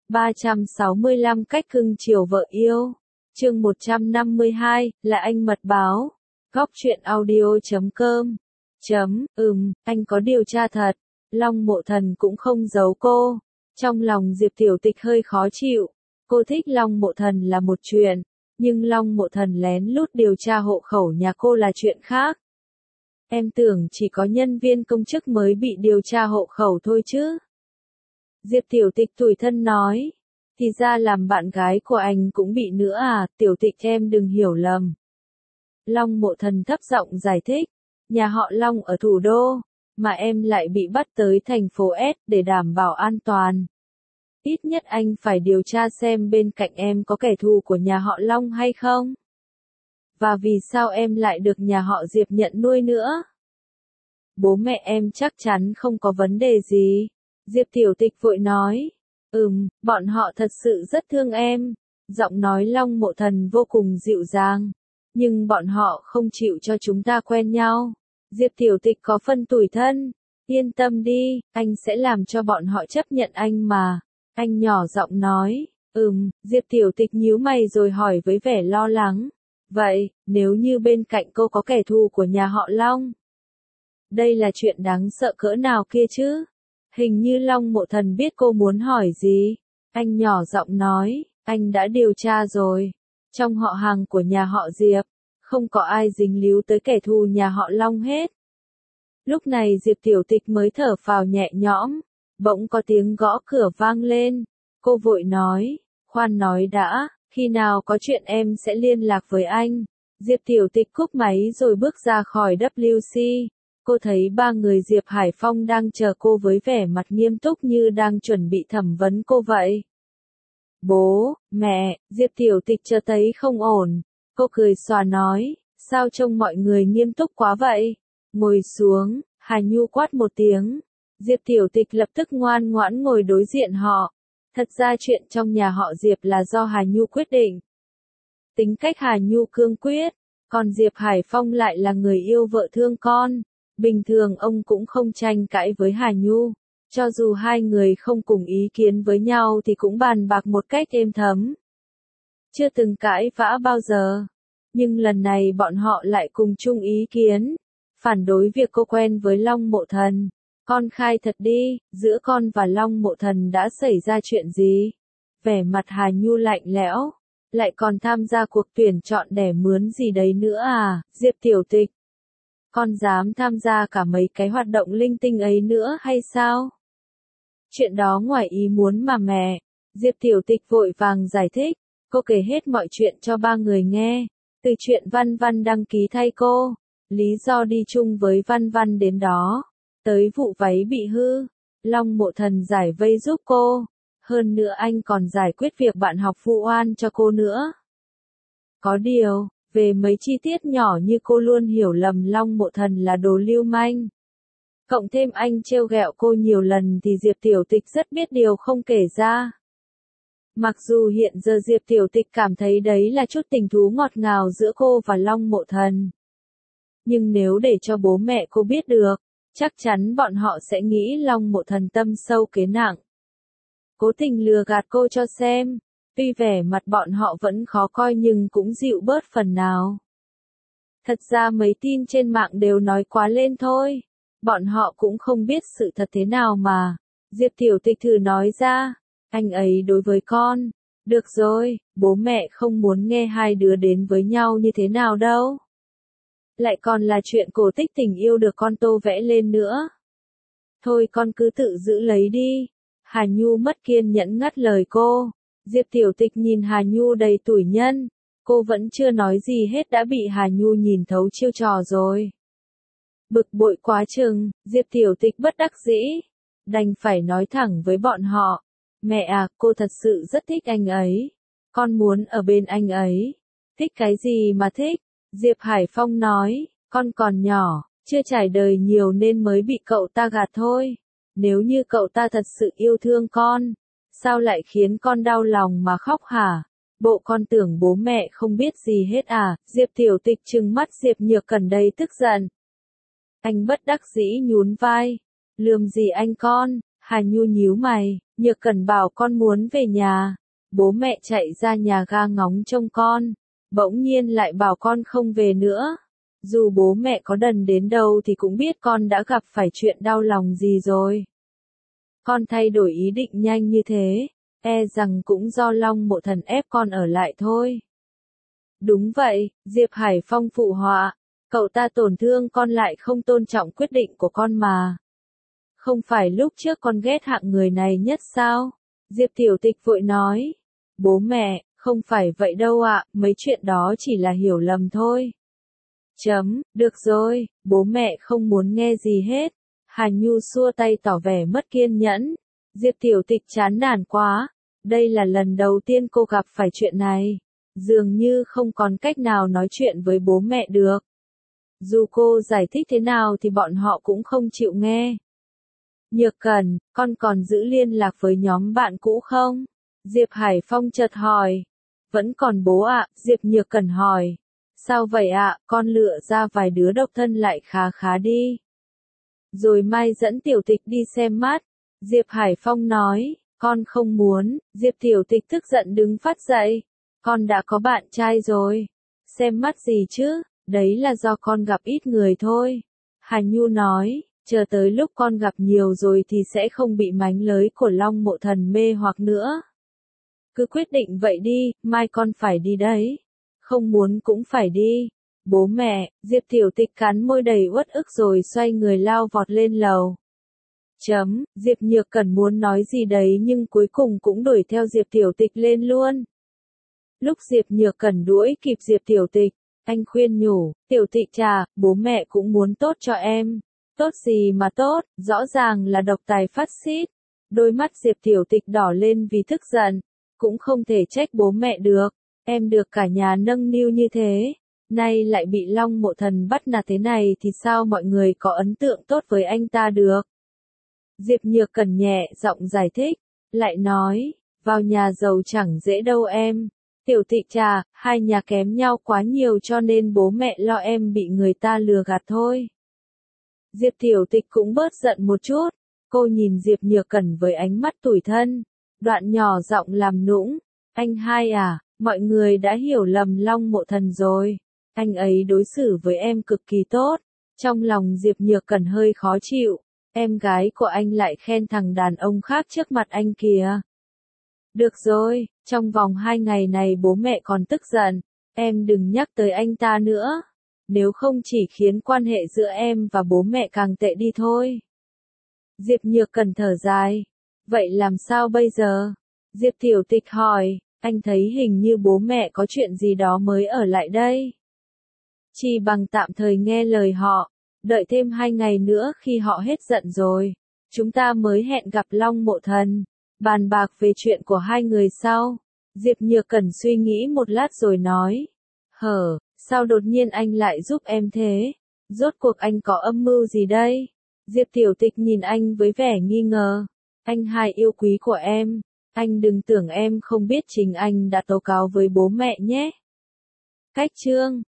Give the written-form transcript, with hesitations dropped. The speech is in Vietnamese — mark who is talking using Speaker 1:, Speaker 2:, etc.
Speaker 1: 365 cách cưng chiều vợ yêu. Chương 152, là anh mật báo. Góc truyện audio.com. Anh có điều tra thật. Long Mộ Thần cũng không giấu cô. Trong lòng Diệp Tiểu Tịch hơi khó chịu. Cô thích Long Mộ Thần là một chuyện, nhưng Long Mộ Thần lén lút điều tra hộ khẩu nhà cô là chuyện khác. Em tưởng chỉ có nhân viên công chức mới bị điều tra hộ khẩu thôi chứ. Diệp Tiểu Tịch tủi thân nói. Thì ra làm bạn gái của anh cũng bị nữa à, Tiểu Tịch em đừng hiểu lầm. Long Mộ Thần thấp giọng giải thích. Nhà họ Long ở thủ đô, mà em lại bị bắt tới thành phố S để đảm bảo an toàn. Ít nhất anh phải điều tra xem bên cạnh em có kẻ thù của nhà họ Long hay không. Và vì sao em lại được nhà họ Diệp nhận nuôi nữa? Bố mẹ em chắc chắn không có vấn đề gì. Diệp Tiểu Tịch vội nói. Bọn họ thật sự rất thương em. Giọng nói Long Mộ Thần vô cùng dịu dàng. Nhưng bọn họ không chịu cho chúng ta quen nhau. Diệp Tiểu Tịch có phân tủi thân. Yên tâm đi, anh sẽ làm cho bọn họ chấp nhận anh mà. Anh nhỏ giọng nói. Diệp Tiểu Tịch nhíu mày rồi hỏi với vẻ lo lắng. Vậy, nếu như bên cạnh cô có kẻ thù của nhà họ Long? Đây là chuyện đáng sợ cỡ nào kia chứ? Hình như Long Mộ Thần biết cô muốn hỏi gì. Anh nhỏ giọng nói, anh đã điều tra rồi. Trong họ hàng của nhà họ Diệp, không có ai dính líu tới kẻ thù nhà họ Long hết. Lúc này Diệp Tiểu Tịch mới thở phào nhẹ nhõm. Bỗng có tiếng gõ cửa vang lên. Cô vội nói, khoan nói đã, khi nào có chuyện em sẽ liên lạc với anh. Diệp Tiểu Tịch cúp máy rồi bước ra khỏi WC. Cô thấy ba người Diệp Hải Phong đang chờ cô với vẻ mặt nghiêm túc như đang chuẩn bị thẩm vấn cô vậy. Bố, mẹ, Diệp Tiểu Tịch chợt thấy không ổn. Cô cười xòa nói, sao trông mọi người nghiêm túc quá vậy? Ngồi xuống, Hà Nhu quát một tiếng. Diệp Tiểu Tịch lập tức ngoan ngoãn ngồi đối diện họ. Thật ra chuyện trong nhà họ Diệp là do Hà Nhu quyết định. Tính cách Hà Nhu cương quyết, còn Diệp Hải Phong lại là người yêu vợ thương con. Bình thường ông cũng không tranh cãi với Hà Nhu. Cho dù hai người không cùng ý kiến với nhau thì cũng bàn bạc một cách êm thấm. Chưa từng cãi vã bao giờ. Nhưng lần này bọn họ lại cùng chung ý kiến. Phản đối việc cô quen với Long Mộ Thần. Con khai thật đi, giữa con và Long Mộ Thần đã xảy ra chuyện gì? Vẻ mặt Hà Nhu lạnh lẽo. Lại còn tham gia cuộc tuyển chọn đẻ mướn gì đấy nữa à, Diệp Tiểu Tịch? Con dám tham gia cả mấy cái hoạt động linh tinh ấy nữa hay sao? Chuyện đó ngoài ý muốn mà mẹ. Diệp Tiểu Tịch vội vàng giải thích. Cô kể hết mọi chuyện cho ba người nghe. Từ chuyện Văn Văn đăng ký thay cô, lý do đi chung với Văn Văn đến đó, tới vụ váy bị hư, Long Mộ Thần giải vây giúp cô. Hơn nữa anh còn giải quyết việc bạn học vụ oan cho cô nữa. Có điều, về mấy chi tiết nhỏ như cô luôn hiểu lầm Long Mộ Thần là đồ lưu manh. Cộng thêm anh trêu ghẹo cô nhiều lần thì Diệp Tiểu Tịch rất biết điều không kể ra. Mặc dù hiện giờ Diệp Tiểu Tịch cảm thấy đấy là chút tình thú ngọt ngào giữa cô và Long Mộ Thần. Nhưng nếu để cho bố mẹ cô biết được, chắc chắn bọn họ sẽ nghĩ Long Mộ Thần tâm sâu kế nặng. Cố tình lừa gạt cô cho xem. Tuy vẻ mặt bọn họ vẫn khó coi nhưng cũng dịu bớt phần nào. Thật ra mấy tin trên mạng đều nói quá lên thôi. Bọn họ cũng không biết sự thật thế nào mà. Diệp Tiểu Tịch thử nói ra. Anh ấy đối với con. Được rồi, bố mẹ không muốn nghe hai đứa đến với nhau như thế nào đâu. Lại còn là chuyện cổ tích tình yêu được con tô vẽ lên nữa. Thôi con cứ tự giữ lấy đi. Hà Nhu mất kiên nhẫn ngắt lời cô. Diệp Tiểu Tịch nhìn Hà Nhu đầy tủi nhân. Cô vẫn chưa nói gì hết đã bị Hà Nhu nhìn thấu chiêu trò rồi. Bực bội quá chừng, Diệp Tiểu Tịch bất đắc dĩ. Đành phải nói thẳng với bọn họ. Mẹ à, cô thật sự rất thích anh ấy. Con muốn ở bên anh ấy. Thích cái gì mà thích? Diệp Hải Phong nói, con còn nhỏ, chưa trải đời nhiều nên mới bị cậu ta gạt thôi. Nếu như cậu ta thật sự yêu thương con, sao lại khiến con đau lòng mà khóc hả? Bộ con tưởng bố mẹ không biết gì hết à? Diệp Tiểu Tịch trừng mắt Diệp Nhược Cẩn đầy tức giận. Anh bất đắc dĩ nhún vai. Lườm gì anh con? Hà Nhu nhíu mày, Nhược Cẩn bảo con muốn về nhà. Bố mẹ chạy ra nhà ga ngóng trông con, bỗng nhiên lại bảo con không về nữa. Dù bố mẹ có đần đến đâu thì cũng biết con đã gặp phải chuyện đau lòng gì rồi. Con thay đổi ý định nhanh như thế, e rằng cũng do Long Mộ Thần ép con ở lại thôi. Đúng vậy, Diệp Hải Phong phụ họa, cậu ta tổn thương con lại không tôn trọng quyết định của con mà. Không phải lúc trước con ghét hạng người này nhất sao? Diệp Tiểu Tịch vội nói. Bố mẹ, không phải vậy đâu ạ, mấy chuyện đó chỉ là hiểu lầm thôi. Được rồi, bố mẹ không muốn nghe gì hết. Hà Nhu xua tay tỏ vẻ mất kiên nhẫn. Diệp Tiểu Tịch chán nản quá. Đây là lần đầu tiên cô gặp phải chuyện này. Dường như không còn cách nào nói chuyện với bố mẹ được. Dù cô giải thích thế nào thì bọn họ cũng không chịu nghe. Nhược Cẩn, con còn giữ liên lạc với nhóm bạn cũ không? Diệp Hải Phong chợt hỏi. Vẫn còn bố ạ, Diệp Nhược Cẩn hỏi. Sao vậy ạ, con lựa ra vài đứa độc thân lại khá khá đi. Rồi mai dẫn Tiểu Tịch đi xem mắt. Diệp Hải Phong nói, con không muốn. Diệp Tiểu Tịch tức giận đứng phát dậy. Con đã có bạn trai rồi. Xem mắt gì chứ, đấy là do con gặp ít người thôi. Hà Nhu nói, chờ tới lúc con gặp nhiều rồi thì sẽ không bị mánh lới của Long Mộ Thần mê hoặc nữa. Cứ quyết định vậy đi, mai con phải đi đấy. Không muốn cũng phải đi. Bố mẹ, Diệp Tiểu Tịch cắn môi đầy uất ức rồi xoay người lao vọt lên lầu. Diệp Nhược Cẩn muốn nói gì đấy nhưng cuối cùng cũng đuổi theo Diệp Tiểu Tịch lên luôn. Lúc Diệp Nhược Cẩn đuổi kịp Diệp Tiểu Tịch, anh khuyên nhủ, Tiểu Tịch trà, bố mẹ cũng muốn tốt cho em. Tốt gì mà tốt, rõ ràng là độc tài phát xít. Đôi mắt Diệp Tiểu Tịch đỏ lên vì tức giận. Cũng không thể trách bố mẹ được. Em được cả nhà nâng niu như thế. Nay lại bị Long Mộ Thần bắt nạt thế này thì sao mọi người có ấn tượng tốt với anh ta được. Diệp Nhược Cẩn nhẹ giọng giải thích. Lại nói, vào nhà giàu chẳng dễ đâu em. Tiểu Tịch trà, hai nhà kém nhau quá nhiều cho nên bố mẹ lo em bị người ta lừa gạt thôi. Diệp Tiểu Tịch cũng bớt giận một chút. Cô nhìn Diệp Nhược Cẩn với ánh mắt tủi thân. Đoạn nhỏ giọng làm nũng. Anh hai à, mọi người đã hiểu lầm Long Mộ Thần rồi. Anh ấy đối xử với em cực kỳ tốt. Trong lòng Diệp Nhược Cẩn hơi khó chịu. Em gái của anh lại khen thằng đàn ông khác trước mặt anh kìa. Được rồi, trong vòng 2 ngày này bố mẹ còn tức giận. Em đừng nhắc tới anh ta nữa. Nếu không chỉ khiến quan hệ giữa em và bố mẹ càng tệ đi thôi. Diệp Nhược Cẩn thở dài. Vậy làm sao bây giờ? Diệp Tiểu Tịch hỏi. Anh thấy hình như bố mẹ có chuyện gì đó mới ở lại đây. Chỉ bằng tạm thời nghe lời họ. Đợi thêm 2 ngày nữa khi họ hết giận rồi. Chúng ta mới hẹn gặp Long Mộ Thần. Bàn bạc về chuyện của hai người sau. Diệp Nhược Cẩn suy nghĩ một lát rồi nói. Sao đột nhiên anh lại giúp em thế? Rốt cuộc anh có âm mưu gì đây? Diệp Tiểu Tịch nhìn anh với vẻ nghi ngờ. Anh hai yêu quý của em. Anh đừng tưởng em không biết chính anh đã tố cáo với bố mẹ nhé. Cách chương